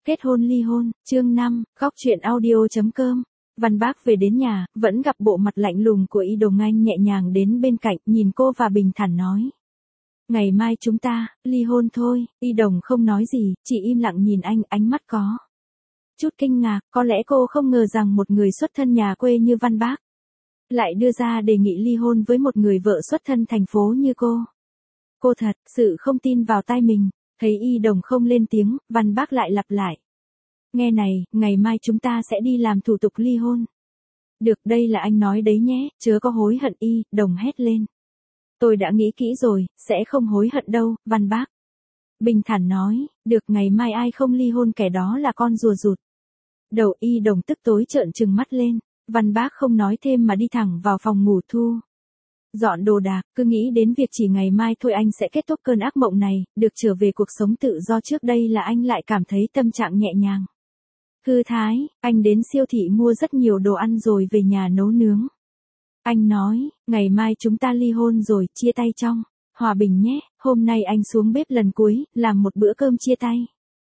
Kết hôn ly hôn, chương 5, góc chuyện audio.com. Văn Bác về đến nhà, vẫn gặp bộ mặt lạnh lùng của Y Đồng. Anh nhẹ nhàng đến bên cạnh, nhìn cô và bình thản nói. Ngày mai chúng ta, ly hôn thôi. Y Đồng không nói gì, chỉ im lặng nhìn anh, ánh mắt có chút kinh ngạc, có lẽ cô không ngờ rằng một người xuất thân nhà quê như Văn Bác lại đưa ra đề nghị ly hôn với một người vợ xuất thân thành phố như cô. Cô thật sự không tin vào tai mình. Thấy Y Đồng không lên tiếng, Văn Bác lại lặp lại. Nghe này, ngày mai chúng ta sẽ đi làm thủ tục ly hôn. Được, đây là anh nói đấy nhé, chớ có hối hận. Y Đồng hét lên. Tôi đã nghĩ kỹ rồi, sẽ không hối hận đâu, Văn Bác bình thản nói. Được, ngày mai ai không ly hôn kẻ đó là con rùa rụt. Đầu Y Đồng tức tối trợn trừng mắt lên. Văn Bác không nói thêm mà đi thẳng vào phòng ngủ thu dọn đồ đạc, cứ nghĩ đến việc chỉ ngày mai thôi anh sẽ kết thúc cơn ác mộng này, được trở về cuộc sống tự do trước đây là anh lại cảm thấy tâm trạng nhẹ nhàng. Thư thái, anh đến siêu thị mua rất nhiều đồ ăn rồi về nhà nấu nướng. Anh nói, ngày mai chúng ta ly hôn rồi, chia tay trong hòa bình nhé, hôm nay anh xuống bếp lần cuối, làm một bữa cơm chia tay.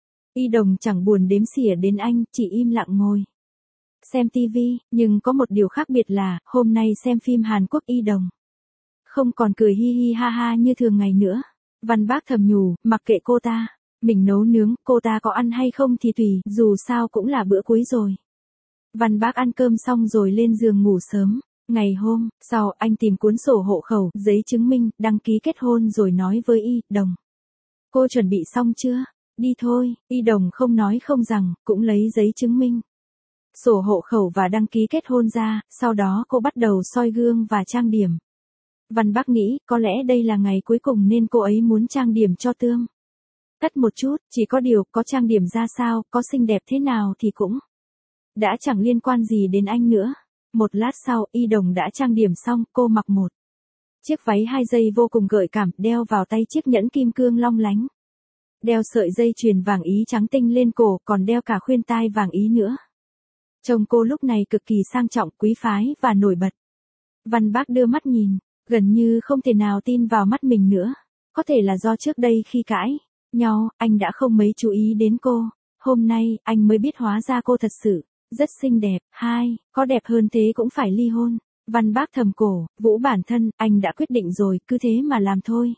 Y Đồng chẳng buồn đếm xỉa đến anh, chỉ im lặng ngồi xem tivi, nhưng có một điều khác biệt là, hôm nay xem phim Hàn Quốc Y Đồng không còn cười hi hi ha ha như thường ngày nữa. Văn Bác thầm nhủ, mặc kệ cô ta, mình nấu nướng, cô ta có ăn hay không thì tùy, dù sao cũng là bữa cuối rồi. Văn Bác ăn cơm xong rồi lên giường ngủ sớm. Ngày hôm sau, anh tìm cuốn sổ hộ khẩu, giấy chứng minh, đăng ký kết hôn rồi nói với Y Đồng. Cô chuẩn bị xong chưa? Đi thôi. Y Đồng không nói không rằng, cũng lấy giấy chứng minh, sổ hộ khẩu và đăng ký kết hôn ra, sau đó cô bắt đầu soi gương và trang điểm. Văn Bác nghĩ, có lẽ đây là ngày cuối cùng nên cô ấy muốn trang điểm cho tươm tất một chút, chỉ có điều, có trang điểm ra sao, có xinh đẹp thế nào thì cũng đã chẳng liên quan gì đến anh nữa. Một lát sau, Y Đồng đã trang điểm xong, cô mặc một chiếc váy 2 dây vô cùng gợi cảm, đeo vào tay chiếc nhẫn kim cương long lánh. Đeo sợi dây chuyền vàng ý trắng tinh lên cổ, còn đeo cả khuyên tai vàng ý nữa. Trông cô lúc này cực kỳ sang trọng, quý phái và nổi bật. Văn Bác đưa mắt nhìn, gần như không thể nào tin vào mắt mình nữa. Có thể là do trước đây khi cãi nhau, anh đã không mấy chú ý đến cô. Hôm nay, anh mới biết hóa ra cô thật sự rất xinh đẹp. Có đẹp hơn thế cũng phải ly hôn. Văn Bác thầm cổ, vũ bản thân, anh đã quyết định rồi, cứ thế mà làm thôi.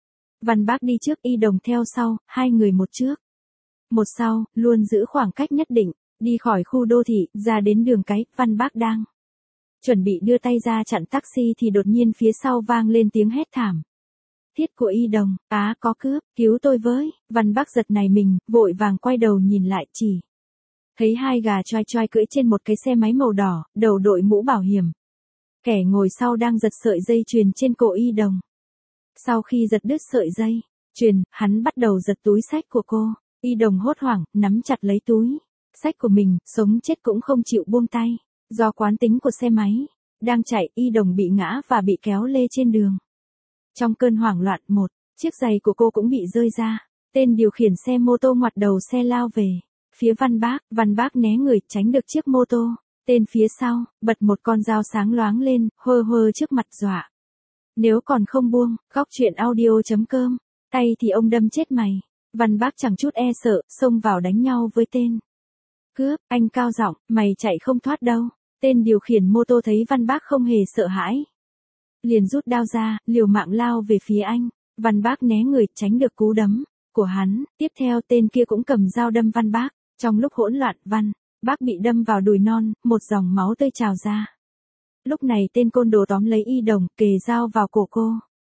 Văn Bác đi trước, Y Đồng theo sau, hai người một trước một sau, luôn giữ khoảng cách nhất định. Đi khỏi khu đô thị, ra đến đường cái, Văn Bác đang chuẩn bị đưa tay ra chặn taxi thì đột nhiên phía sau vang lên tiếng hét thảm thiết của Y Đồng. Có cướp, cứu tôi với. Văn Bác giật nảy mình, vội vàng quay đầu nhìn lại, chỉ thấy hai gà choai choai cưỡi trên một cái xe máy màu đỏ, đầu đội mũ bảo hiểm. Kẻ ngồi sau đang giật sợi dây chuyền trên cổ Y Đồng. Sau khi giật đứt sợi dây chuyền, hắn bắt đầu giật túi xách của cô. Y Đồng hốt hoảng, nắm chặt lấy túi xách của mình, sống chết cũng không chịu buông tay. Do quán tính của xe máy đang chạy, Y Đồng bị ngã và bị kéo lê trên đường. Trong cơn hoảng loạn, một chiếc giày của cô cũng bị rơi ra. Tên điều khiển xe mô tô ngoặt đầu xe lao về phía Văn Bác né người, tránh được chiếc mô tô. Tên phía sau bật một con dao sáng loáng lên, hơ hơ trước mặt dọa. Nếu còn không buông, góc chuyện audio.com, tay thì ông đâm chết mày. Văn Bác chẳng chút e sợ, xông vào đánh nhau với tên cướp. Anh cao giọng, mày chạy không thoát đâu. Tên điều khiển mô tô thấy Văn Bác không hề sợ hãi, liền rút đao ra, liều mạng lao về phía anh. Văn Bác né người, tránh được cú đấm của hắn. Tiếp theo tên kia cũng cầm dao đâm Văn Bác. Trong lúc hỗn loạn, Văn Bác bị đâm vào đùi non, một dòng máu tươi trào ra. Lúc này tên côn đồ tóm lấy Y Đồng, kề dao vào cổ cô.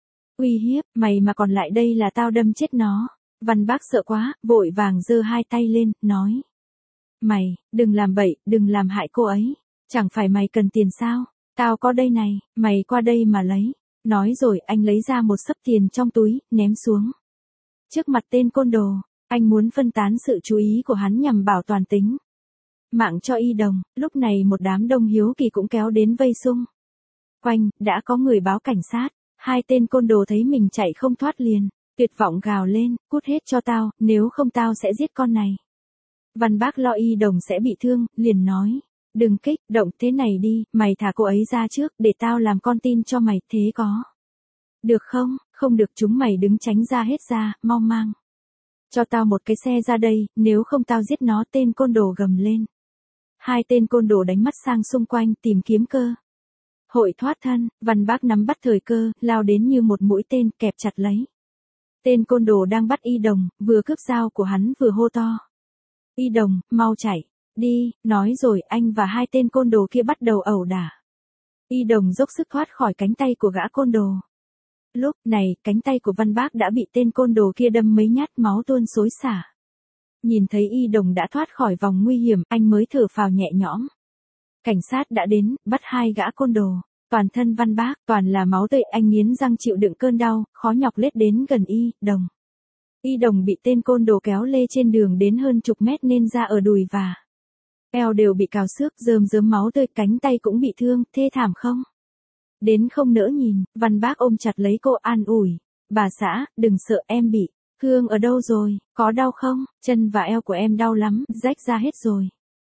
Uy hiếp, mày mà còn lại đây là tao đâm chết nó. Văn Bác sợ quá, vội vàng giơ hai tay lên, nói. Mày, đừng làm bậy, đừng làm hại cô ấy. Chẳng phải mày cần tiền sao? Tao có đây này, mày qua đây mà lấy. Nói rồi anh lấy ra một xấp tiền trong túi, ném xuống trước mặt tên côn đồ. Anh muốn phân tán sự chú ý của hắn nhằm bảo toàn tính mạng cho Y Đồng. Lúc này một đám đông hiếu kỳ cũng kéo đến vây xung quanh, đã có người báo cảnh sát. Hai tên côn đồ thấy mình chạy không thoát liền tuyệt vọng gào lên, cút hết cho tao, nếu không tao sẽ giết con này. Văn Bác lo Y Đồng sẽ bị thương, liền nói, đừng kích động thế này đi, mày thả cô ấy ra trước, để tao làm con tin cho mày, thế có được không? Không được, chúng mày đứng tránh ra hết ra, mau mang Cho tao một cái xe ra đây, nếu không tao giết nó, tên côn đồ gầm lên. Hai tên côn đồ đánh mắt sang xung quanh tìm kiếm cơ hội thoát thân, Văn Bác nắm bắt thời cơ, lao đến như một mũi tên, kẹp chặt lấy. Tên côn đồ đang bắt Y Đồng, vừa cướp dao của hắn vừa hô to. Y Đồng, mau chạy, đi, nói rồi anh và hai tên côn đồ kia bắt đầu ẩu đả. Y Đồng dốc sức thoát khỏi cánh tay của gã côn đồ. Lúc này, cánh tay của Văn Bác đã bị tên côn đồ kia đâm mấy nhát, máu tuôn xối xả. Nhìn thấy Y Đồng đã thoát khỏi vòng nguy hiểm, anh mới thở phào nhẹ nhõm. Cảnh sát đã đến, bắt hai gã côn đồ. Toàn thân Văn Bác, toàn là máu tươi, anh nghiến răng chịu đựng cơn đau, khó nhọc lết đến gần Y Đồng. Y Đồng bị tên côn đồ kéo lê trên đường đến hơn chục mét nên da ở đùi và eo đều bị cào xước, rơm rớm máu tươi, cánh tay cũng bị thương, thê thảm không? Đến không nỡ nhìn, Văn Bác ôm chặt lấy cô an ủi. Bà xã, đừng sợ, em bị thương ở đâu rồi, có đau không? Chân và eo của em đau lắm, rách ra hết rồi.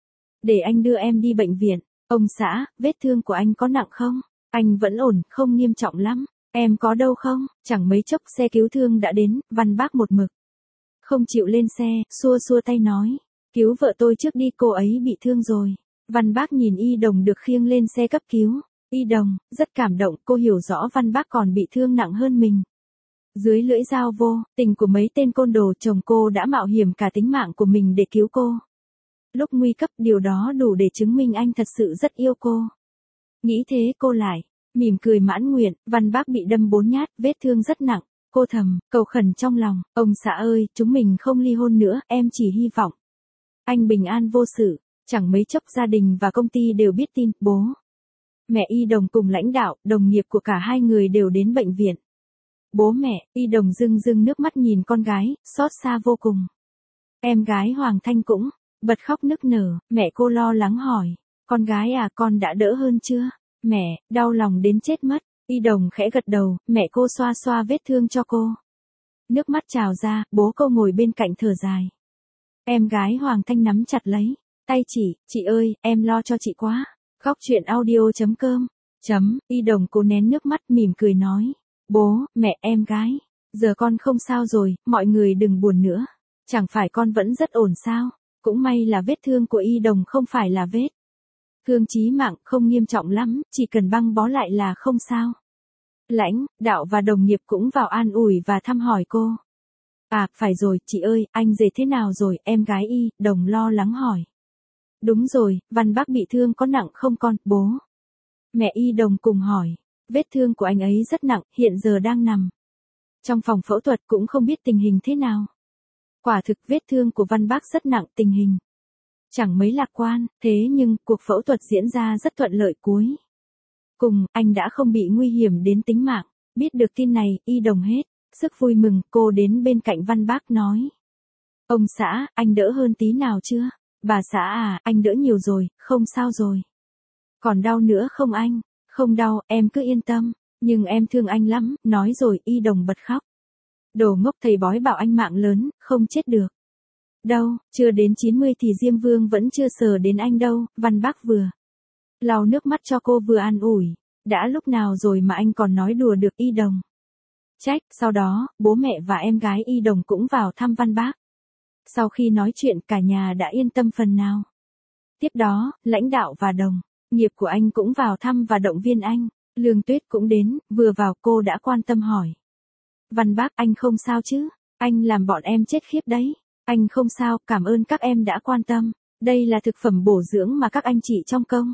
Để anh đưa em đi bệnh viện. Ông xã, vết thương của anh có nặng không? Anh vẫn ổn, không nghiêm trọng lắm. Em có đâu không? Chẳng mấy chốc xe cứu thương đã đến, Văn Bác một mực không chịu lên xe, xua xua tay nói. Cứu vợ tôi trước đi, cô ấy bị thương rồi. Văn Bác nhìn Y Đồng được khiêng lên xe cấp cứu. Y Đồng, rất cảm động, cô hiểu rõ Văn Bác còn bị thương nặng hơn mình. Dưới lưỡi dao vô tình của mấy tên côn đồ, chồng cô đã mạo hiểm cả tính mạng của mình để cứu cô. Lúc nguy cấp, điều đó đủ để chứng minh anh thật sự rất yêu cô. Nghĩ thế cô lại mỉm cười mãn nguyện. Văn Bác bị đâm 4 nhát, vết thương rất nặng. Cô thầm cầu khẩn trong lòng, ông xã ơi, chúng mình không ly hôn nữa, em chỉ hy vọng anh bình an vô sự. Chẳng mấy chốc gia đình và công ty đều biết tin, bố mẹ Y Đồng cùng lãnh đạo, đồng nghiệp của cả hai người đều đến bệnh viện. Bố mẹ, Y Đồng rưng rưng nước mắt nhìn con gái, xót xa vô cùng. Em gái Hoàng Thanh cũng bật khóc nức nở, mẹ cô lo lắng hỏi. Con gái à, con đã đỡ hơn chưa? Mẹ, đau lòng đến chết mất. Y Đồng khẽ gật đầu, mẹ cô xoa xoa vết thương cho cô. Nước mắt trào ra, bố cô ngồi bên cạnh thở dài. Em gái Hoàng Thanh nắm chặt lấy tay chị ơi, em lo cho chị quá. Góc truyện audio.com. Y Đồng cố nén nước mắt mỉm cười nói. Bố, mẹ, em gái, giờ con không sao rồi, mọi người đừng buồn nữa. Chẳng phải con vẫn rất ổn sao? Cũng may là vết thương của Y Đồng không phải là vết thương chí mạng, không nghiêm trọng lắm, chỉ cần băng bó lại là không sao. Lãnh đạo và đồng nghiệp cũng vào an ủi và thăm hỏi cô. À, phải rồi, chị ơi, anh rể thế nào rồi? Em gái Y Đồng lo lắng hỏi. Đúng rồi, Văn Bác bị thương có nặng không con? Bố mẹ Y Đồng cùng hỏi. Vết thương của anh ấy rất nặng, hiện giờ đang nằm trong phòng phẫu thuật, cũng không biết tình hình thế nào. Quả thực vết thương của Văn Bác rất nặng, tình hình chẳng mấy lạc quan, thế nhưng cuộc phẫu thuật diễn ra rất thuận lợi, cuối cùng anh đã không bị nguy hiểm đến tính mạng. Biết được tin này, Y Đồng hết sức vui mừng, cô đến bên cạnh Văn Bác nói. Ông xã, anh đỡ hơn tí nào chưa? Bà xã à, anh đỡ nhiều rồi, không sao rồi. Còn đau nữa không anh? Không đau, em cứ yên tâm, nhưng em thương anh lắm, nói rồi Y Đồng bật khóc. Đồ ngốc, thầy bói bảo anh mạng lớn, không chết được đâu, chưa đến 90 thì Diêm Vương vẫn chưa sờ đến anh đâu. Văn Bác vừa lau nước mắt cho cô vừa an ủi. Đã lúc nào rồi mà anh còn nói đùa được? Y Đồng trách. Sau đó, bố mẹ và em gái Y Đồng cũng vào thăm Văn Bác. Sau khi nói chuyện, cả nhà đã yên tâm phần nào. Tiếp đó, lãnh đạo và đồng nghiệp của anh cũng vào thăm và động viên anh. Lương Tuyết cũng đến, vừa vào cô đã quan tâm hỏi. Văn Bác, anh không sao chứ? Anh làm bọn em chết khiếp đấy. Anh không sao, cảm ơn các em đã quan tâm. Đây là thực phẩm bổ dưỡng mà các anh chị trong công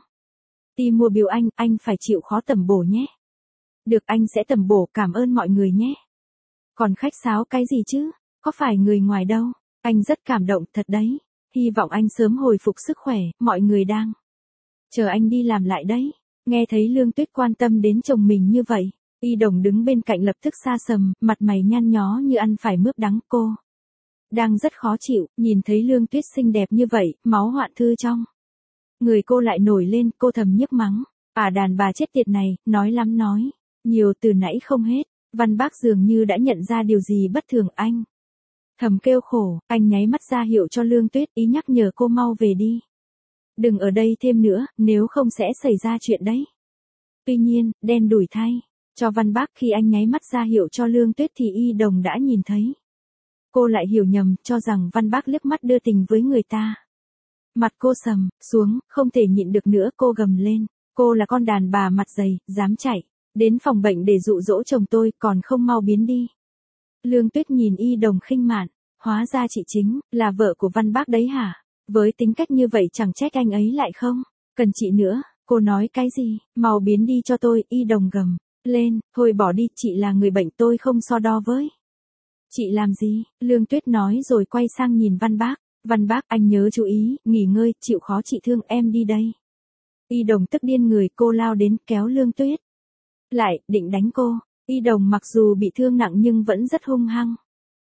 ty mua biếu anh phải chịu khó tẩm bổ nhé. Được, anh sẽ tẩm bổ, cảm ơn mọi người nhé. Còn khách sáo cái gì chứ? Có phải người ngoài đâu. Anh rất cảm động thật đấy. Hy vọng anh sớm hồi phục sức khỏe, mọi người đang chờ anh đi làm lại đấy. Nghe thấy Lương Tuyết quan tâm đến chồng mình như vậy, Y Đồng đứng bên cạnh lập tức xa sầm, mặt mày nhăn nhó như ăn phải mướp đắng. Cô đang rất khó chịu, nhìn thấy Lương Tuyết xinh đẹp như vậy, máu hoạn thư trong người cô lại nổi lên, cô thầm nhức mắng. À, đàn bà chết tiệt này, nói lắm nói nhiều từ nãy không hết. Văn Bác dường như đã nhận ra điều gì bất thường, anh thầm kêu khổ, anh nháy mắt ra hiệu cho Lương Tuyết, ý nhắc nhở cô mau về đi. Đừng ở đây thêm nữa, nếu không sẽ xảy ra chuyện đấy. Tuy nhiên, đen đủi thay cho Văn Bác, khi anh nháy mắt ra hiệu cho Lương Tuyết thì Y Đồng đã nhìn thấy Cô lại hiểu nhầm, cho rằng Văn Bác liếc mắt đưa tình với người ta. Mặt cô sầm xuống, không thể nhịn được nữa, cô gầm lên. Cô là con đàn bà mặt dày, dám chạy đến phòng bệnh để dụ dỗ chồng tôi, còn không mau biến đi. Lương Tuyết nhìn Y Đồng khinh mạn, hóa ra chị chính là vợ của Văn Bác đấy hả? Với tính cách như vậy chẳng trách anh ấy lại không cần chị nữa. Cô nói cái gì? Mau biến đi cho tôi. Y Đồng gầm lên, thôi bỏ đi, chị là người bệnh, tôi không so đo với chị làm gì. Lương Tuyết nói rồi quay sang nhìn Văn Bác. Văn Bác, anh nhớ chú ý, nghỉ ngơi, chịu khó chị thương, em đi đây. Y Đồng tức điên người, cô lao đến kéo Lương Tuyết lại, định đánh cô. Y Đồng mặc dù bị thương nặng nhưng vẫn rất hung hăng.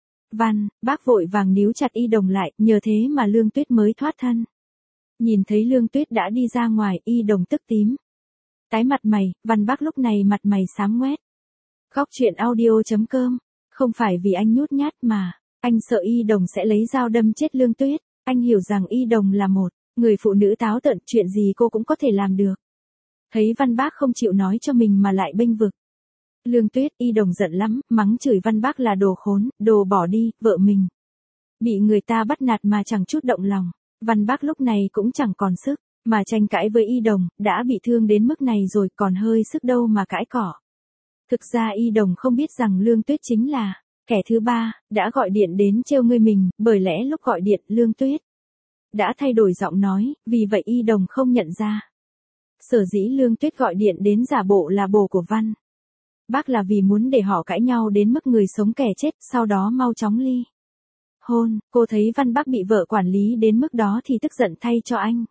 Văn Bác vội vàng níu chặt Y Đồng lại, nhờ thế mà Lương Tuyết mới thoát thân. Nhìn thấy Lương Tuyết đã đi ra ngoài, Y Đồng tức tím tái mặt mày. Văn Bác lúc này mặt mày xám ngoét. Góc truyện audio.com. Không phải vì anh nhút nhát mà anh sợ Y Đồng sẽ lấy dao đâm chết Lương Tuyết. Anh hiểu rằng Y Đồng là một người phụ nữ táo tợn, chuyện gì cô cũng có thể làm được. Thấy Văn Bác không chịu nói cho mình mà lại bênh vực Lương Tuyết, Y Đồng giận lắm, mắng chửi Văn Bác là đồ khốn, đồ bỏ đi, vợ mình bị người ta bắt nạt mà chẳng chút động lòng. Văn Bác lúc này cũng chẳng còn sức mà tranh cãi với Y Đồng, đã bị thương đến mức này rồi còn hơi sức đâu mà cãi cỏ. Thực ra Y Đồng không biết rằng Lương Tuyết chính là kẻ thứ ba đã gọi điện đến trêu ngươi mình, bởi lẽ lúc gọi điện Lương Tuyết đã thay đổi giọng nói, vì vậy Y Đồng không nhận ra. Sở dĩ Lương Tuyết gọi điện đến giả bộ là bồ của Văn Bác là vì muốn để họ cãi nhau đến mức người sống kẻ chết, sau đó mau chóng ly hôn. Cô thấy Văn Bác bị vợ quản lý đến mức đó thì tức giận thay cho anh.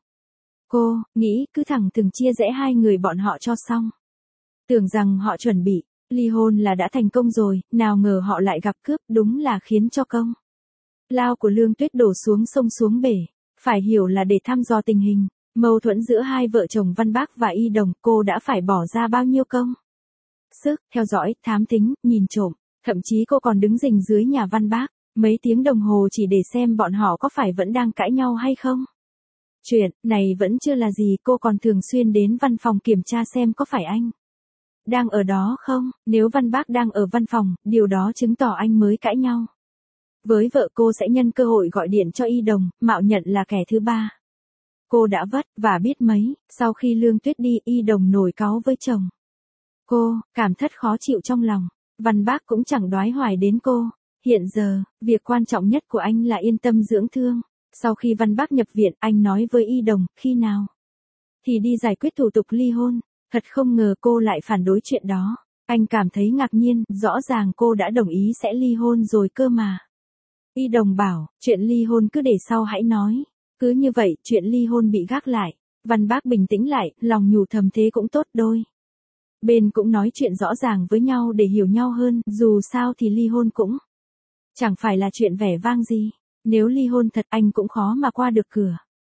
Cô nghĩ cứ thẳng thừng chia rẽ hai người bọn họ cho xong. Tưởng rằng họ chuẩn bị ly hôn là đã thành công rồi, nào ngờ họ lại gặp cướp, đúng là khiến cho công lao của Lương Tuyết đổ xuống sông xuống bể. Phải hiểu là để thăm dò tình hình mâu thuẫn giữa hai vợ chồng Văn Bác và Y Đồng, cô đã phải bỏ ra bao nhiêu công sức, theo dõi, thám thính, nhìn trộm, thậm chí cô còn đứng rình dưới nhà Văn Bác mấy tiếng đồng hồ chỉ để xem bọn họ có phải vẫn đang cãi nhau hay không. Chuyện này vẫn chưa là gì, cô còn thường xuyên đến văn phòng kiểm tra xem có phải anh đang ở đó không. Nếu Văn Bác đang ở văn phòng, điều đó chứng tỏ anh mới cãi nhau với vợ. Cô sẽ nhân cơ hội gọi điện cho Y Đồng, mạo nhận là kẻ thứ ba. Cô đã vất và biết mấy, sau khi Lương Tuyết đi, Y Đồng nổi cáu với chồng. Cô cảm thất khó chịu trong lòng. Văn Bác cũng chẳng đoái hoài đến cô. Hiện giờ, việc quan trọng nhất của anh là yên tâm dưỡng thương. Sau khi Văn Bác nhập viện, anh nói với Y Đồng, khi nào thì đi giải quyết thủ tục ly hôn. Thật không ngờ cô lại phản đối chuyện đó. Anh cảm thấy ngạc nhiên, rõ ràng cô đã đồng ý sẽ ly hôn rồi cơ mà. Y Đồng bảo, chuyện ly hôn cứ để sau hãy nói. Cứ như vậy, chuyện ly hôn bị gác lại. Văn Bác bình tĩnh lại, lòng nhủ thầm thế cũng tốt, đôi bên cũng nói chuyện rõ ràng với nhau để hiểu nhau hơn, dù sao thì ly hôn cũng chẳng phải là chuyện vẻ vang gì. Nếu ly hôn thật, anh cũng khó mà qua được cửa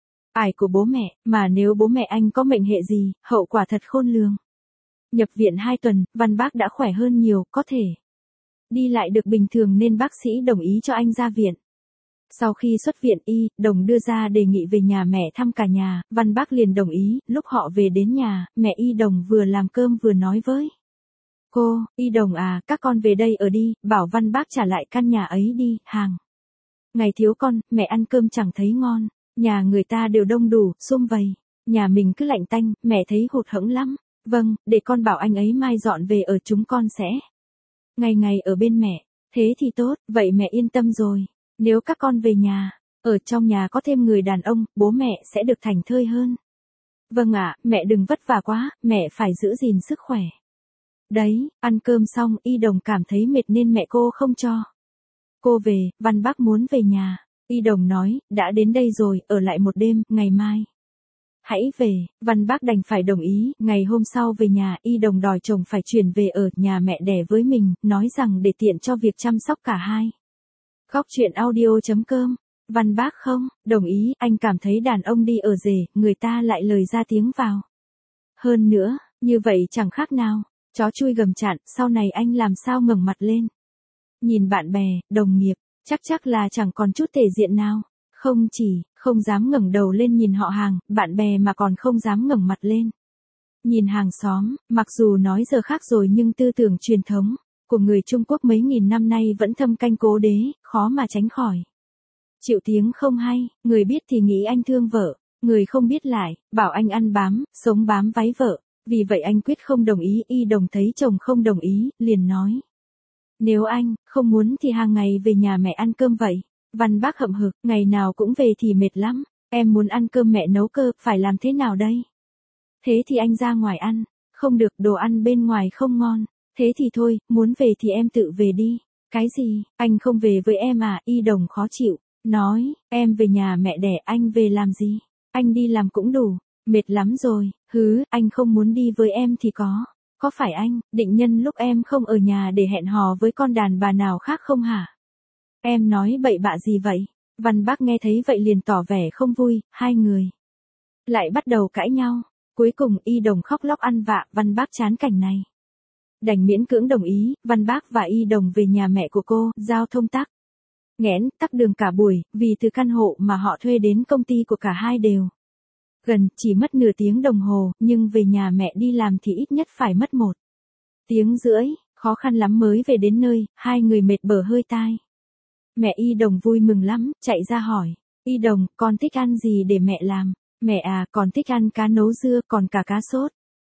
ải của bố mẹ, mà nếu bố mẹ anh có mệnh hệ gì, hậu quả thật khôn lường. Nhập viện 2 tuần, Văn Bác đã khỏe hơn nhiều, có thể đi lại được bình thường nên bác sĩ đồng ý cho anh ra viện. Sau khi xuất viện, Y Đồng đưa ra đề nghị về nhà mẹ thăm cả nhà, Văn Bác liền đồng ý. Lúc họ về đến nhà, mẹ Y Đồng vừa làm cơm vừa nói với cô, Y Đồng à, các con về đây ở đi, bảo Văn Bác trả lại căn nhà ấy đi, hàng ngày thiếu con, mẹ ăn cơm chẳng thấy ngon, nhà người ta đều đông đủ, sum vầy, nhà mình cứ lạnh tanh, mẹ thấy hụt hẫng lắm. Vâng, để con bảo anh ấy mai dọn về ở, chúng con sẽ ngày ngày ở bên mẹ. Thế thì tốt, vậy mẹ yên tâm rồi. Nếu các con về nhà, ở trong nhà có thêm người đàn ông, bố mẹ sẽ được thảnh thơi hơn. Vâng ạ, mẹ đừng vất vả quá, mẹ phải giữ gìn sức khỏe. Đấy, ăn cơm xong, Y Đồng cảm thấy mệt nên mẹ cô không cho cô về. Văn Bác muốn về nhà. Y Đồng nói, đã đến đây rồi, ở lại một đêm, ngày mai hãy về. Văn Bác đành phải đồng ý. Ngày hôm sau về nhà, Y Đồng đòi chồng phải chuyển về ở nhà mẹ đẻ với mình, nói rằng để tiện cho việc chăm sóc cả hai. Góc truyện audio.com. Văn Bác không đồng ý, anh cảm thấy đàn ông đi ở rể, người ta lại lời ra tiếng vào. Hơn nữa, như vậy chẳng khác nào chó chui gầm chạn, sau này anh làm sao ngẩng mặt lên nhìn bạn bè, đồng nghiệp, chắc là chẳng còn chút thể diện nào. Không chỉ không dám ngẩng đầu lên nhìn họ hàng, bạn bè mà còn không dám ngẩng mặt lên nhìn hàng xóm. Mặc dù nói giờ khác rồi nhưng tư tưởng truyền thống của người Trung Quốc mấy nghìn năm nay vẫn thâm canh cố đế, khó mà tránh khỏi. Chịu tiếng không hay, người biết thì nghĩ anh thương vợ, người không biết lại, bảo anh ăn bám, sống bám váy vợ, vì vậy anh quyết không đồng ý. Y Đồng thấy chồng không đồng ý, liền nói. Nếu anh không muốn thì hàng ngày về nhà mẹ ăn cơm vậy. Văn Bác hậm hực, ngày nào cũng về thì mệt lắm, em muốn ăn cơm mẹ nấu cơ, phải làm thế nào đây? Thế thì anh ra ngoài ăn, không được, đồ ăn bên ngoài không ngon, thế thì thôi, muốn về thì em tự về đi. Cái gì, anh không về với em à? Y Đồng khó chịu, nói, em về nhà mẹ đẻ, anh về làm gì? Anh đi làm cũng đủ, mệt lắm rồi, anh không muốn đi với em thì có phải anh định nhân lúc em không ở nhà để hẹn hò với con đàn bà nào khác không hả? Em nói bậy bạ gì vậy? Văn Bác nghe thấy vậy liền tỏ vẻ không vui, hai người lại bắt đầu cãi nhau. Cuối cùng Y Đồng khóc lóc ăn vạ, Văn Bác chán cảnh này, đành miễn cưỡng đồng ý. Văn Bác và Y Đồng về nhà mẹ của cô, giao thông tắc nghẽn, tắc đường cả buổi, vì từ căn hộ mà họ thuê đến công ty của cả hai đều gần, chỉ mất nửa tiếng đồng hồ, nhưng về nhà mẹ đi làm thì ít nhất phải mất 1 tiếng rưỡi, khó khăn lắm mới về đến nơi, hai người mệt bở hơi tai. Mẹ Y Đồng vui mừng lắm, chạy ra hỏi, Y Đồng, con thích ăn gì để mẹ làm? Mẹ à, con thích ăn cá nấu dưa, còn cả cá sốt.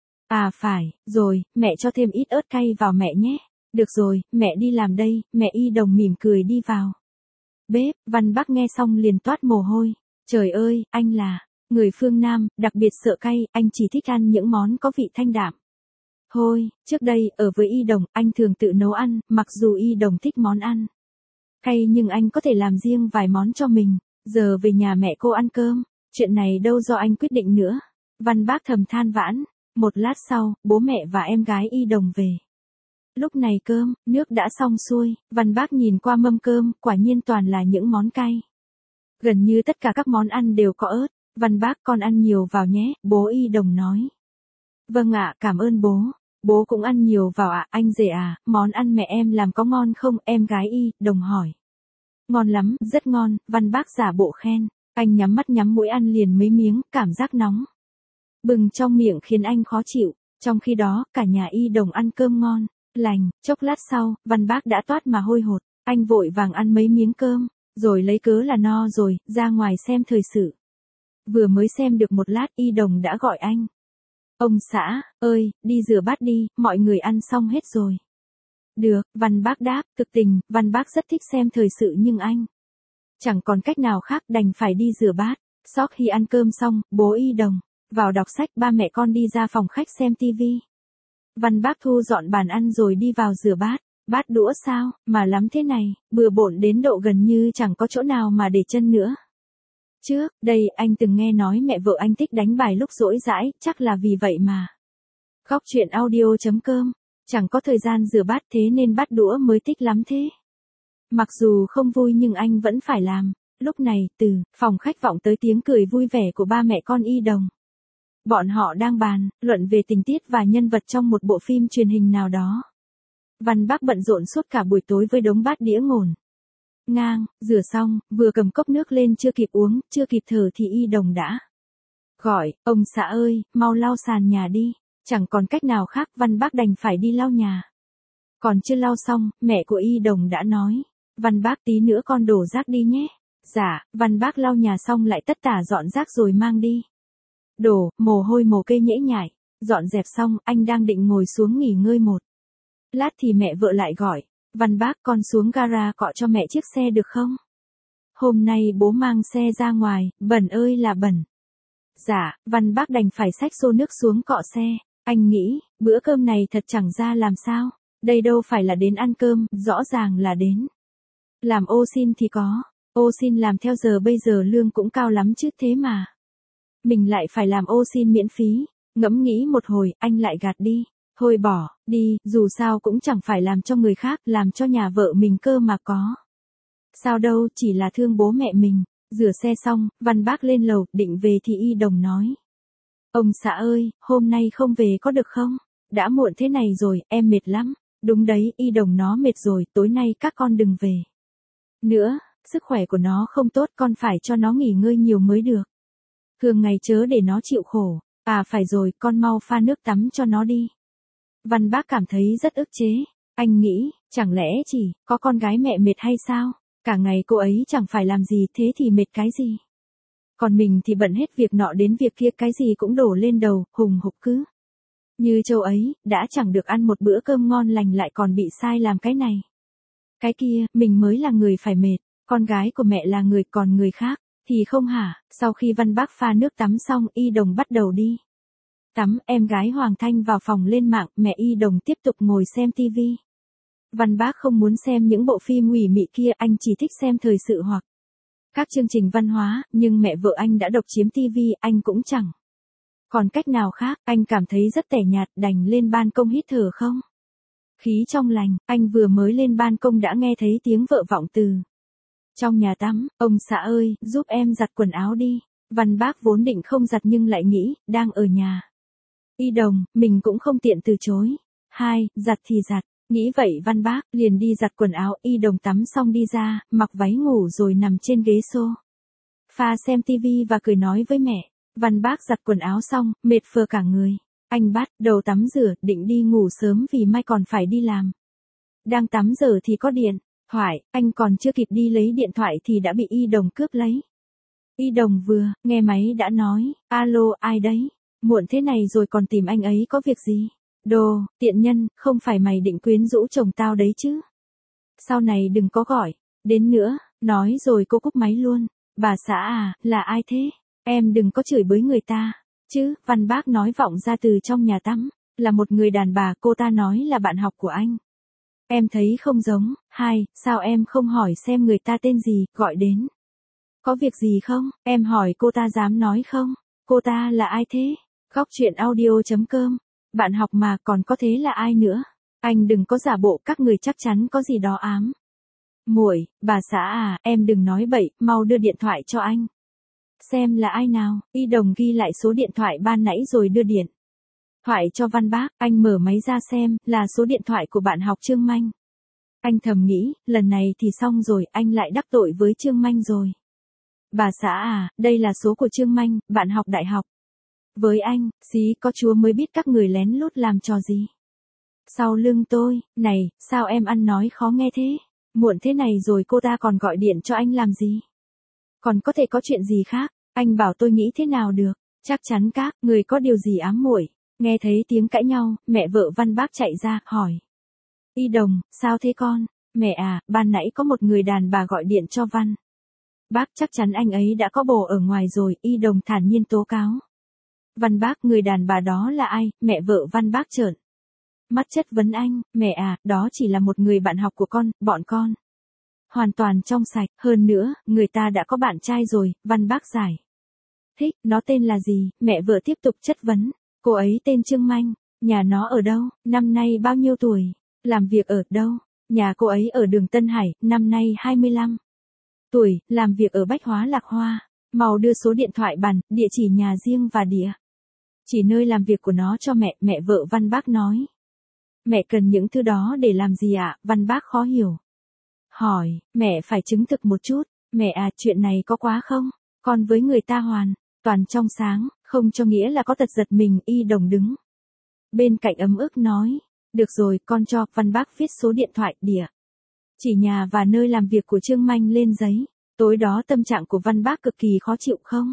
À phải, rồi, mẹ cho thêm ít ớt cay vào mẹ nhé. Được rồi, mẹ đi làm đây. Mẹ Y Đồng mỉm cười đi vào bếp. Văn Bác nghe xong liền toát mồ hôi. Trời ơi, anh là người phương Nam, đặc biệt sợ cay, anh chỉ thích ăn những món có vị thanh đạm. Thôi, trước đây, ở với Y Đồng, anh thường tự nấu ăn, mặc dù Y Đồng thích món ăn cay nhưng anh có thể làm riêng vài món cho mình. Giờ về nhà mẹ cô ăn cơm, chuyện này đâu do anh quyết định nữa. Văn Bác thầm than vãn. Một lát sau, bố mẹ và em gái Y Đồng về. Lúc này cơm, nước đã xong xuôi, Văn Bác nhìn qua mâm cơm, quả nhiên toàn là những món cay. Gần như tất cả các món ăn đều có ớt. Văn Bác, con ăn nhiều vào nhé, bố Y Đồng nói. Vâng ạ, cảm ơn bố. Bố cũng ăn nhiều vào ạ. Anh rể à, món ăn mẹ em làm có ngon không? Em gái Y Đồng hỏi. Ngon lắm, rất ngon, Văn Bác giả bộ khen. Anh nhắm mắt nhắm mũi ăn liền mấy miếng, cảm giác nóng bừng trong miệng khiến anh khó chịu. Trong khi đó, cả nhà Y Đồng ăn cơm ngon lành. Chốc lát sau, Văn Bác đã toát mà hôi hột. Anh vội vàng ăn mấy miếng cơm, rồi lấy cớ là no rồi, ra ngoài xem thời sự. Vừa mới xem được một lát, Y Đồng đã gọi anh. Ông xã ơi, đi rửa bát đi, mọi người ăn xong hết rồi. Được, Văn Bác đáp. Thực tình, Văn Bác rất thích xem thời sự nhưng anh chẳng còn cách nào khác, đành phải đi rửa bát. Sau khi ăn cơm xong, bố Y Đồng vào đọc sách, ba mẹ con đi ra phòng khách xem tivi. Văn Bác thu dọn bàn ăn rồi đi vào rửa bát. Bát đũa sao mà lắm thế này, bừa bộn đến độ gần như chẳng có chỗ nào mà để chân nữa. Trước đây anh từng nghe nói mẹ vợ anh thích đánh bài lúc rỗi rãi, chắc là vì vậy mà. Góc truyện audio.com, chẳng có thời gian rửa bát thế nên bát đũa mới thích lắm thế. Mặc dù không vui nhưng anh vẫn phải làm. Lúc này, từ phòng khách vọng tới tiếng cười vui vẻ của ba mẹ con Y Đồng. Bọn họ đang bàn luận về tình tiết và nhân vật trong một bộ phim truyền hình nào đó. Văn Bác bận rộn suốt cả buổi tối với đống bát đĩa ngổn ngang. Rửa xong, vừa cầm cốc nước lên chưa kịp uống, chưa kịp thở thì Y Đồng đã gọi, ông xã ơi, mau lau sàn nhà đi. Chẳng còn cách nào khác, Văn Bác đành phải đi lau nhà. Còn chưa lau xong, mẹ của Y Đồng đã nói, Văn Bác tí nữa con đổ rác đi nhé. Dạ, Văn Bác lau nhà xong lại tất tả dọn rác rồi mang đi. Đổ, mồ hôi mồ kê nhễ nhại. Dọn dẹp xong, anh đang định ngồi xuống nghỉ ngơi một lát thì mẹ vợ lại gọi, Văn Bác, con xuống gara cọ cho mẹ chiếc xe được không? Hôm nay bố mang xe ra ngoài, bẩn ơi là bẩn. Dạ, Văn Bác đành phải xách xô nước xuống cọ xe. Anh nghĩ, bữa cơm này thật chẳng ra làm sao. Đây đâu phải là đến ăn cơm, rõ ràng là đến làm ô xin thì có. Ô xin làm theo giờ, bây giờ lương cũng cao lắm chứ, thế mà mình lại phải làm ô xin miễn phí. Ngẫm nghĩ một hồi, anh lại gạt đi. Thôi bỏ đi, dù sao cũng chẳng phải làm cho người khác, làm cho nhà vợ mình cơ mà có. Sao đâu, chỉ là thương bố mẹ mình. Rửa xe xong, Văn Bác lên lầu, định về thì Y Đồng nói. Ông xã ơi, hôm nay không về có được không? Đã muộn thế này rồi, em mệt lắm. Đúng đấy, Y Đồng nó mệt rồi, tối nay các con đừng về nữa, sức khỏe của nó không tốt, con phải cho nó nghỉ ngơi nhiều mới được. Thường ngày chớ để nó chịu khổ. À phải rồi, con mau pha nước tắm cho nó đi. Văn Bác cảm thấy rất ức chế. Anh nghĩ, chẳng lẽ chỉ có con gái mẹ mệt hay sao? Cả ngày cô ấy chẳng phải làm gì, thế thì mệt cái gì? Còn mình thì bận hết việc nọ đến việc kia, cái gì cũng đổ lên đầu, hùng hục cứ. Như châu ấy, đã chẳng được ăn một bữa cơm ngon lành lại còn bị sai làm cái này. Cái kia, mình mới là người phải mệt, con gái của mẹ là người, còn người khác thì không hả? Sau khi Văn Bác pha nước tắm xong, Y Đồng bắt đầu đi tắm, em gái Hoàng Thanh vào phòng lên mạng, mẹ Y Đồng tiếp tục ngồi xem tivi. Văn Bác không muốn xem những bộ phim ủy mị kia, anh chỉ thích xem thời sự hoặc các chương trình văn hóa, nhưng mẹ vợ anh đã độc chiếm tivi, anh cũng chẳng còn cách nào khác, anh cảm thấy rất tẻ nhạt, đành lên ban công hít thở không khí trong lành. Anh vừa mới lên ban công đã nghe thấy tiếng vợ vọng từ trong nhà tắm, ông xã ơi, giúp em giặt quần áo đi. Văn Bác vốn định không giặt nhưng lại nghĩ, đang ở nhà Y Đồng, mình cũng không tiện từ chối. Giặt thì giặt. Nghĩ vậy Văn Bác liền đi giặt quần áo. Y Đồng tắm xong đi ra, mặc váy ngủ rồi nằm trên ghế sofa xem tivi và cười nói với mẹ. Văn Bác giặt quần áo xong, mệt phờ cả người. Anh bắt đầu tắm rửa, định đi ngủ sớm vì mai còn phải đi làm. Đang tắm giờ thì có điện thoại, anh còn chưa kịp đi lấy điện thoại thì đã bị Y Đồng cướp lấy. Y Đồng vừa nghe máy đã nói, alo, ai đấy? Muộn thế này rồi còn tìm anh ấy có việc gì? Đồ, tiện nhân, không phải mày định quyến rũ chồng tao đấy chứ? Sau này đừng có gọi đến nữa. Nói rồi cô cúp máy luôn. Bà xã à, là ai thế? Em đừng có chửi bới người ta chứ. Văn Bác nói vọng ra từ trong nhà tắm. Là một người đàn bà, cô ta nói là bạn học của anh. Em thấy không giống. Sao em không hỏi xem người ta tên gì, gọi đến. Có việc gì không? Em hỏi cô ta dám nói không? Cô ta là ai thế? Góc chuyện audio.com. Bạn học mà, còn có thế là ai nữa? Anh đừng có giả bộ, các người chắc chắn có gì đó ám muội. Bà xã à, em đừng nói bậy, mau đưa điện thoại cho anh. Xem là ai nào. Y Đồng ghi lại số điện thoại ban nãy rồi đưa điện thoại cho Văn Bác. Anh mở máy ra xem, là số điện thoại của bạn học Trương Manh. Anh thầm nghĩ, lần này thì xong rồi, anh lại đắc tội với Trương Manh rồi. Bà xã à, đây là số của Trương Manh, bạn học đại học với anh. Xí, có Chúa mới biết các người lén lút làm trò gì sau lưng tôi. Này, sao em ăn nói khó nghe thế? Muộn thế này rồi cô ta còn gọi điện cho anh làm gì? Còn có thể có chuyện gì khác? Anh bảo tôi nghĩ thế nào được? Chắc chắn các người có điều gì ám muội. Nghe thấy tiếng cãi nhau, mẹ vợ Văn Bác chạy ra, hỏi. Y Đồng, sao thế con? Mẹ à, ban nãy có một người đàn bà gọi điện cho Văn Bác, chắc chắn anh ấy đã có bồ ở ngoài rồi. Y Đồng thản nhiên tố cáo. Văn Bác, người đàn bà đó là ai? Mẹ vợ Văn Bác trợn mắt chất vấn anh. Mẹ à, đó chỉ là một người bạn học của con, bọn con hoàn toàn trong sạch, hơn nữa, người ta đã có bạn trai rồi. Văn Bác giải thích. Nó tên là gì? Mẹ vợ tiếp tục chất vấn. Cô ấy tên Trương Manh. Nhà nó ở đâu? Năm nay bao nhiêu tuổi? Làm việc ở đâu? Nhà cô ấy ở đường Tân Hải, năm nay 25 tuổi, làm việc ở Bách Hóa Lạc Hoa. Mau đưa số điện thoại bàn, địa chỉ nhà riêng và địa chỉ nơi làm việc của nó cho mẹ. Mẹ vợ Văn Bác nói. Mẹ cần những thứ đó để làm gì ạ? Văn Bác khó hiểu. Hỏi, mẹ phải chứng thực một chút. Mẹ à, chuyện này có quá không? Con với người ta hoàn toàn trong sáng, không cho nghĩa là có tật giật mình. Y Đồng đứng bên cạnh ấm ức nói. Được rồi, con cho. Văn Bác viết số điện thoại, địa chỉ nhà và nơi làm việc của Trương Manh lên giấy. Tối đó tâm trạng của Văn Bác cực kỳ khó chịu không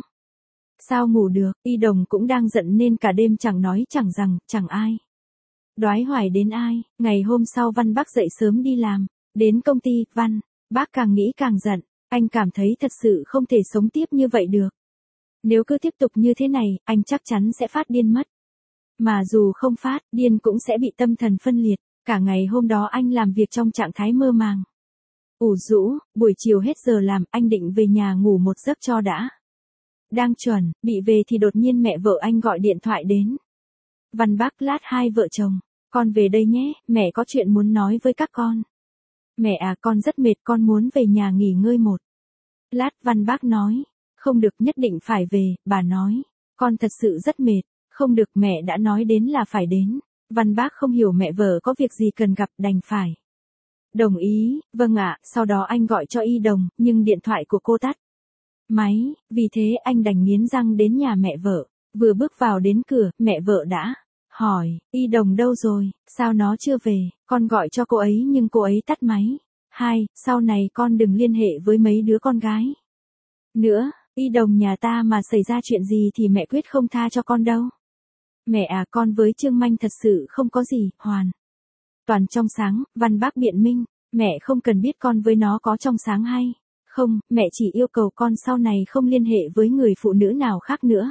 sao ngủ được. Y Đồng cũng đang giận nên cả đêm chẳng nói chẳng rằng, chẳng ai đoái hoài đến ai. Ngày hôm sau Văn Bác dậy sớm đi làm. Đến công ty, Văn Bác càng nghĩ càng giận. Anh cảm thấy thật sự không thể sống tiếp như vậy được. Nếu cứ tiếp tục như thế này, anh chắc chắn sẽ phát điên mất. Mà dù không phát điên cũng sẽ bị tâm thần phân liệt. Cả ngày hôm đó anh làm việc trong trạng thái mơ màng, ủ rũ. Buổi chiều hết giờ làm, anh định về nhà ngủ một giấc cho đã. Đang chuẩn bị về thì đột nhiên mẹ vợ anh gọi điện thoại đến. Văn Bác, lát hai vợ chồng con về đây nhé, mẹ có chuyện muốn nói với các con. Mẹ à, con rất mệt, con muốn về nhà nghỉ ngơi một lát. Văn Bác nói. Không được, nhất định phải về. Bà nói. Con thật sự rất mệt. Không được, mẹ đã nói đến là phải đến. Văn Bác không hiểu mẹ vợ có việc gì cần gặp, đành phải đồng ý. Vâng ạ. Sau đó anh gọi cho Y Đồng, nhưng điện thoại của cô tắt máy. Vì thế anh đành nghiến răng đến nhà mẹ vợ. Vừa bước vào đến cửa, mẹ vợ đã hỏi, Y Đồng đâu rồi, sao nó chưa về, con gọi cho cô ấy nhưng cô ấy tắt máy. 2. Sau này con đừng liên hệ với mấy đứa con gái nữa, Y Đồng nhà ta mà xảy ra chuyện gì thì mẹ quyết không tha cho con đâu. Mẹ à, con với Trương Manh thật sự không có gì, hoàn toàn trong sáng. Văn Bác biện minh, mẹ không cần biết con với nó có trong sáng hay không, mẹ chỉ yêu cầu con sau này không liên hệ với người phụ nữ nào khác nữa.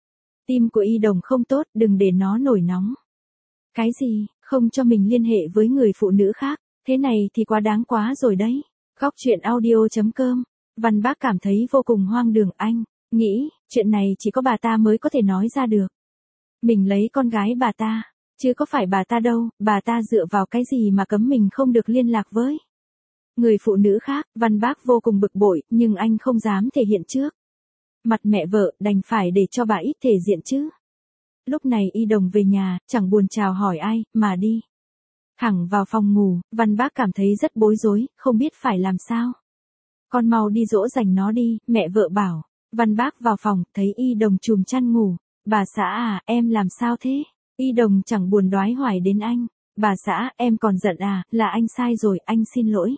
Tim của Y Đồng không tốt, đừng để nó nổi nóng. Cái gì, không cho mình liên hệ với người phụ nữ khác, thế này thì quá đáng quá rồi đấy. Góc chuyện audio.com. Văn Bác cảm thấy vô cùng hoang đường. Anh nghĩ, chuyện này chỉ có bà ta mới có thể nói ra được. Mình lấy con gái bà ta, chứ có phải bà ta đâu, bà ta dựa vào cái gì mà cấm mình không được liên lạc với người phụ nữ khác. Văn Bác vô cùng bực bội, nhưng anh không dám thể hiện trước mặt mẹ vợ, đành phải để cho bà ít thể diện chứ. Lúc này Y Đồng về nhà, chẳng buồn chào hỏi ai, mà đi thẳng vào phòng ngủ. Văn Bác cảm thấy rất bối rối, không biết phải làm sao. Con mau đi dỗ dành nó đi, mẹ vợ bảo. Văn Bác vào phòng, thấy Y Đồng chùm chăn ngủ. Bà xã à, em làm sao thế? Y Đồng chẳng buồn đoái hoài đến anh. Bà xã, em còn giận à, là anh sai rồi, anh xin lỗi.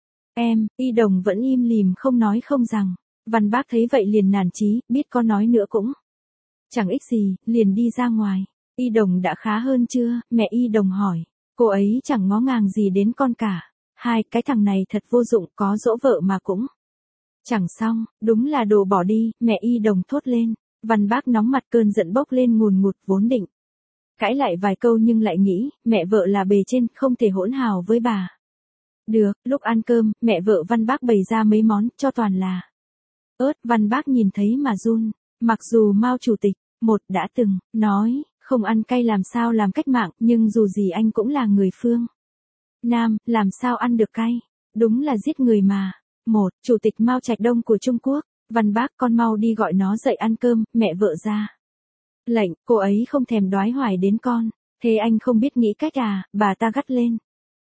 Em, Y Đồng vẫn im lìm không nói không rằng. Văn Bác thấy vậy liền nản chí, biết có nói nữa cũng chẳng ích gì, liền đi ra ngoài. Y Đồng đã khá hơn chưa, mẹ Y Đồng hỏi. Cô ấy chẳng ngó ngàng gì đến con cả. Cái thằng này thật vô dụng, có dỗ vợ mà cũng chẳng xong, đúng là đồ bỏ đi, mẹ Y Đồng thốt lên. Văn Bác nóng mặt, cơn giận bốc lên ngùn ngụt, vốn định cãi lại vài câu nhưng lại nghĩ, mẹ vợ là bề trên, không thể hỗn hào với bà được. Lúc ăn cơm, mẹ vợ Văn Bác bày ra mấy món, cho toàn là ớt. Văn Bác nhìn thấy mà run. Mặc dù Mao chủ tịch đã từng nói, không ăn cay làm sao làm cách mạng, nhưng dù gì anh cũng là người phương Nam, làm sao ăn được cay, đúng là giết người mà. Chủ tịch Mao Trạch Đông của Trung Quốc. Văn Bác, con mau đi gọi nó dậy ăn cơm, mẹ vợ ra lệnh, cô ấy không thèm đoái hoài đến con. Thế anh không biết nghĩ cách à, bà ta gắt lên.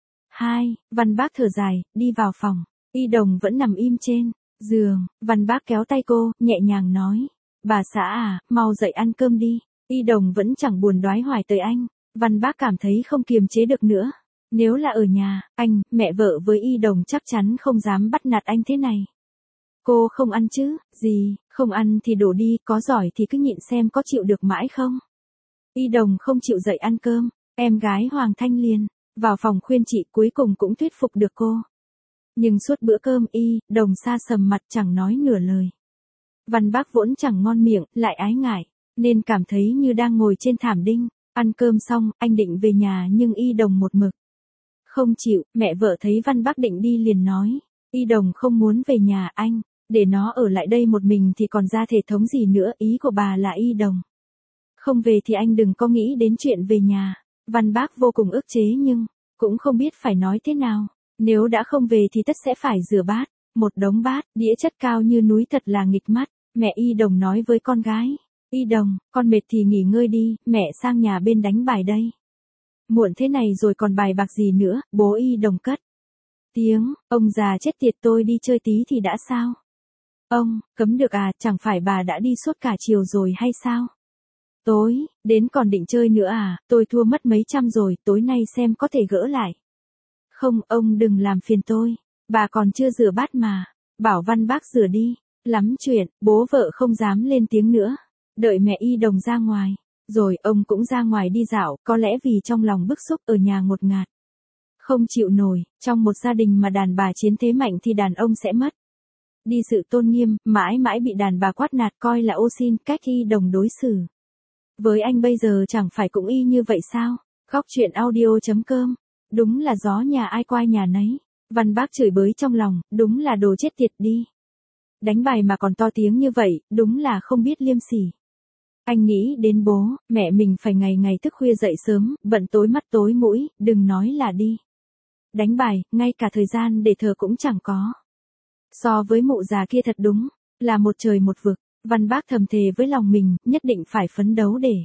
Văn Bác thở dài, đi vào phòng. Y Đồng vẫn nằm im trên giường. Văn Bác kéo tay cô, nhẹ nhàng nói. Bà xã à, mau dậy ăn cơm đi. Y Đồng vẫn chẳng buồn đoái hoài tới anh. Văn Bác cảm thấy không kiềm chế được nữa. Nếu là ở nhà, anh, mẹ vợ với Y Đồng chắc chắn không dám bắt nạt anh thế này. Cô không ăn chứ, gì, không ăn thì đổ đi, có giỏi thì cứ nhịn xem có chịu được mãi không. Y Đồng không chịu dậy ăn cơm, em gái Hoàng Thanh liền vào phòng khuyên chị, cuối cùng cũng thuyết phục được cô. Nhưng suốt bữa cơm Y Đồng sa sầm mặt chẳng nói nửa lời. Văn Bác vốn chẳng ngon miệng, lại ái ngại, nên cảm thấy như đang ngồi trên thảm đinh. Ăn cơm xong, anh định về nhà nhưng Y Đồng một mực không chịu. Mẹ vợ thấy Văn Bác định đi liền nói. Y Đồng không muốn về nhà anh, để nó ở lại đây một mình thì còn ra thể thống gì nữa. Ý của bà là Y Đồng không về thì anh đừng có nghĩ đến chuyện về nhà. Văn Bác vô cùng ức chế nhưng cũng không biết phải nói thế nào. Nếu đã không về thì tất sẽ phải rửa bát. Một đống bát, đĩa chất cao như núi thật là nghịch mắt. Mẹ Y Đồng nói với con gái. Y Đồng, con mệt thì nghỉ ngơi đi, mẹ sang nhà bên đánh bài đây. Muộn thế này rồi còn bài bạc gì nữa. Bố Y Đồng cất tiếng, ông già chết tiệt, tôi đi chơi tí thì đã sao? Ông, cấm được à, chẳng phải bà đã đi suốt cả chiều rồi hay sao? Tối, đến còn định chơi nữa à, tôi thua mất mấy trăm rồi, tối nay xem có thể gỡ lại. Không, ông đừng làm phiền tôi, bà còn chưa rửa bát mà, bảo Văn Bác rửa đi. Lắm chuyện, bố vợ không dám lên tiếng nữa, đợi mẹ Y Đồng ra ngoài, rồi ông cũng ra ngoài đi dạo, có lẽ vì trong lòng bức xúc ở nhà ngột ngạt. Không chịu nổi, trong một gia đình mà đàn bà chiến thế mạnh thì đàn ông sẽ mất đi sự tôn nghiêm, mãi mãi bị đàn bà quát nạt coi là ô xin. Cách Y Đồng đối xử với anh bây giờ chẳng phải cũng y như vậy sao? Góc chuyện audio.com. Đúng là gió nhà ai quay nhà nấy. Văn Bác chửi bới trong lòng, đúng là đồ chết tiệt đi. Đánh bài mà còn to tiếng như vậy, đúng là không biết liêm sỉ. Anh nghĩ đến bố, mẹ mình phải ngày ngày thức khuya dậy sớm, bận tối mắt tối mũi, đừng nói là đi đánh bài, ngay cả thời gian để thờ cũng chẳng có. So với mụ già kia thật đúng là một trời một vực. Văn Bác thầm thề với lòng mình, nhất định phải phấn đấu để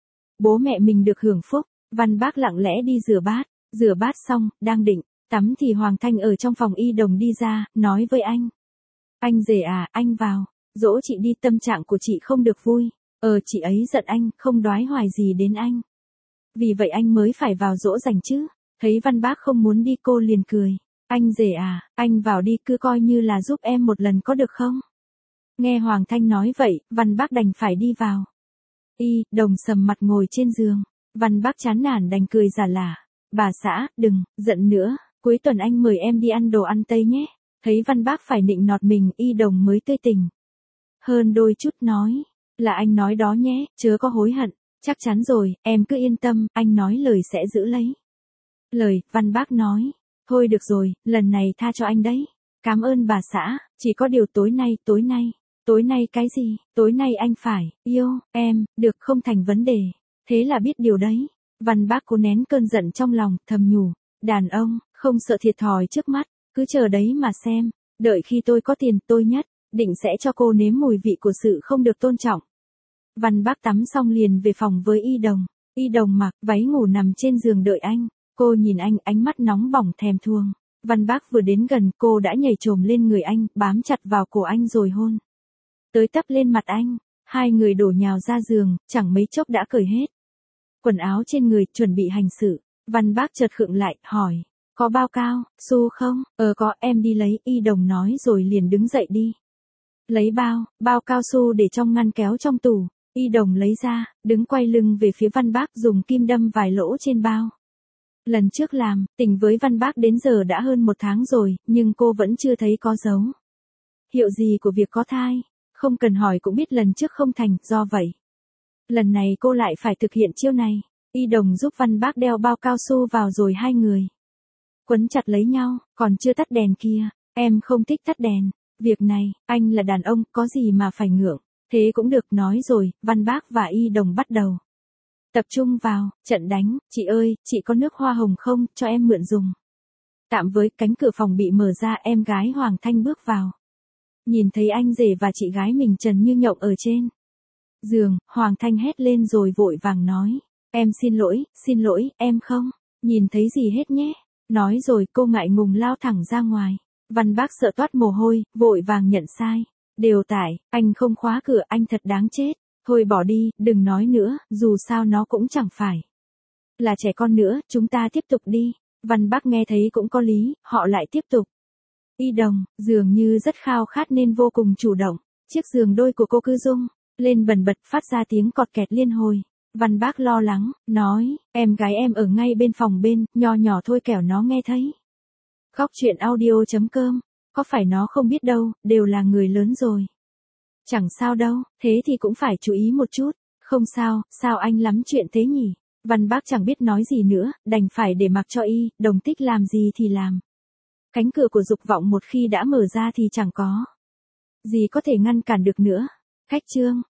bố mẹ mình được hưởng phúc. Văn Bác lặng lẽ đi rửa bát xong, đang định tắm thì Hoàng Thanh ở trong phòng Y Đồng đi ra, nói với anh. Anh rể à, anh vào, dỗ chị đi, tâm trạng của chị không được vui. Chị ấy giận anh, không đoái hoài gì đến anh. Vì vậy anh mới phải vào dỗ dành chứ. Thấy Văn Bác không muốn đi cô liền cười. Anh rể à, anh vào đi cứ coi như là giúp em một lần có được không? Nghe Hoàng Thanh nói vậy, Văn Bác đành phải đi vào. Y Đồng sầm mặt ngồi trên giường. Văn Bác chán nản đành cười giả lả. Bà xã, đừng, giận nữa, cuối tuần anh mời em đi ăn đồ ăn Tây nhé. Thấy Văn Bác phải nịnh nọt mình, Y Đồng mới tươi tỉnh hơn đôi chút nói. Là anh nói đó nhé, chớ có hối hận. Chắc chắn rồi, em cứ yên tâm, anh nói lời sẽ giữ lấy lời. Văn Bác nói. Thôi được rồi, lần này tha cho anh đấy. Cảm ơn bà xã, chỉ có điều tối nay cái gì? Tối nay anh phải yêu em, được không thành vấn đề. Thế là biết điều đấy. Văn Bác cố nén cơn giận trong lòng, thầm nhủ. Đàn ông, không sợ thiệt thòi trước mắt, cứ chờ đấy mà xem. Đợi khi tôi có tiền, tôi nhất định sẽ cho cô nếm mùi vị của sự không được tôn trọng. Văn Bác tắm xong liền về phòng với Y Đồng. Y Đồng mặc váy ngủ nằm trên giường đợi anh. Cô nhìn anh, ánh mắt nóng bỏng thèm thuồng. Văn Bác vừa đến gần, cô đã nhảy chồm lên người anh, bám chặt vào cổ anh rồi hôn tới tấp lên mặt anh. Hai người đổ nhào ra giường, chẳng mấy chốc đã cởi hết quần áo trên người, chuẩn bị hành sự. Văn Bác chợt khựng lại, hỏi. Có bao cao su không? Có, em đi lấy. Y Đồng nói rồi liền đứng dậy đi lấy bao cao su để trong ngăn kéo trong tủ. Y Đồng lấy ra, đứng quay lưng về phía Văn Bác dùng kim đâm vài lỗ trên bao. Lần trước làm tình với Văn Bác đến giờ đã hơn 1 tháng rồi, nhưng cô vẫn chưa thấy có dấu hiệu gì của việc có thai. Không cần hỏi cũng biết lần trước không thành, do vậy lần này cô lại phải thực hiện chiêu này. Y Đồng giúp Văn Bác đeo bao cao su vào rồi hai người quấn chặt lấy nhau. Còn chưa tắt đèn kia, em không thích tắt đèn. Việc này, anh là đàn ông, có gì mà phải ngượng. Thế cũng được, nói rồi, Văn Bác và Y Đồng bắt đầu tập trung vào trận đánh. Chị ơi, chị có nước hoa hồng không, cho em mượn dùng. Tạm với. Cánh cửa phòng bị mở ra, em gái Hoàng Thanh bước vào. Nhìn thấy anh rể và chị gái mình trần như nhộng ở trên giường, Hoàng Thanh hét lên rồi vội vàng nói. Em xin lỗi, em không nhìn thấy gì hết nhé. Nói rồi cô ngại ngùng lao thẳng ra ngoài. Văn Bác sợ toát mồ hôi, vội vàng nhận sai. Đều tại, anh không khóa cửa, anh thật đáng chết. Thôi bỏ đi, đừng nói nữa, dù sao nó cũng chẳng phải là trẻ con nữa, chúng ta tiếp tục đi. Văn Bác nghe thấy cũng có lý, họ lại tiếp tục. Y Đồng, dường như rất khao khát nên vô cùng chủ động. Chiếc giường đôi của cô cứ rung lên bần bật, phát ra tiếng cọt kẹt liên hồi. Văn Bác lo lắng, nói, em gái em ở ngay bên phòng bên, nho nhỏ thôi kẻo nó nghe thấy. Góc truyện audio.com, có phải nó không biết đâu, đều là người lớn rồi. Chẳng sao đâu, thế thì cũng phải chú ý một chút. Không sao, sao anh lắm chuyện thế nhỉ? Văn Bác chẳng biết nói gì nữa, đành phải để mặc cho Y Đồng thích làm gì thì làm. Cánh cửa của dục vọng một khi đã mở ra thì chẳng có gì có thể ngăn cản được nữa. Khách chương.